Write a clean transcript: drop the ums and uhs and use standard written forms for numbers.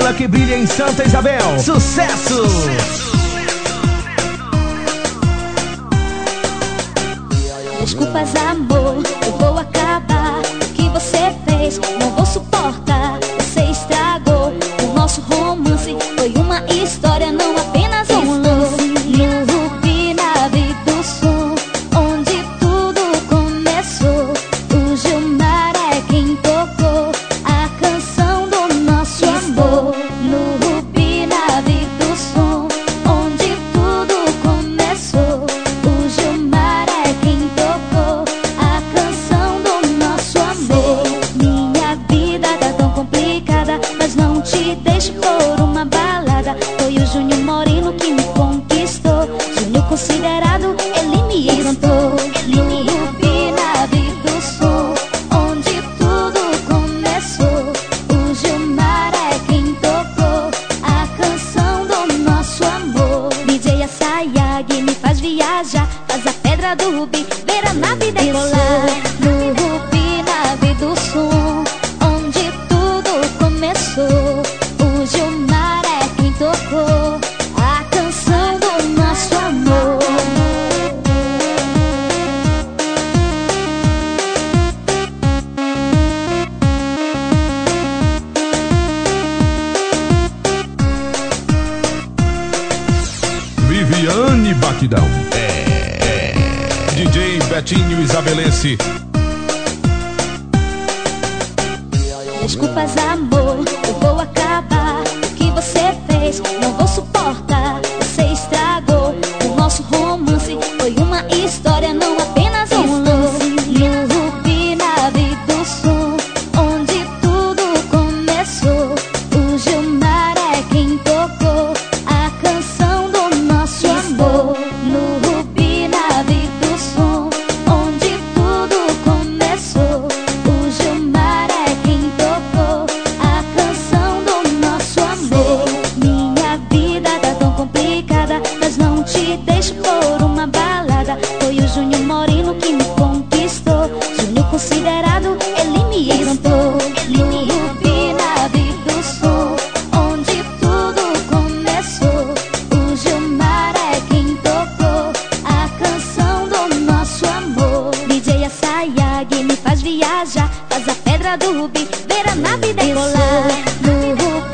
estrela que brilha em Santa Isabel. Sucesso! Desculpas, amor, eu vou acabar. O que você fez, não vou suportar. Você estragou o nosso romance. Foi uma história, não apenas um lance. No Rubinave do Som, onde tudo começou. O Gilmar é quem tocou a canção do nosso amor. No Rubinave do Som, onde tudo começou. O Gilmar é quem tocou a canção do nosso amor. Minha vida tá tão complicada, mas não te deixo por uma balada. Foi o Júnior Moreno que me conquistou. Júnior considerado, ele me encantou. No Rubinave do Som, onde tudo começou. O Gilmar é quem tocou a canção do nosso amor. DJ Assayag me faz viajar, faz a pedra do Rubi, ver a nave decolar. No Rubinave do Som, onde tudo começou. O Gilmar é quem tocou a canção do nosso amor. Viviane Batidão. DJ Betinho Isabelense. Desculpas, amor, eu vou acabar. O que você fez, não vou suportar. Você estragou o nosso romance. Foi uma história, não apenas um lance. No Rubinave do Som, onde tudo começou. O Gilmar é quem tocou a canção do nosso amor. No Rubinave do Som, onde tudo começou. O Gilmar é quem tocou a canção do nosso amor. Minha vida tá tão complicada, mas não te deixo por uma balada. Foi o Júnior Moreno que me conquistou. Júnior considerado, ele me encantou. No Rubinave do Som, onde tudo começou. O Gilmar é quem tocou a canção do nosso amor. DJ Assayag me faz viajar, faz a pedra do Rubi, ver a nave decolar. No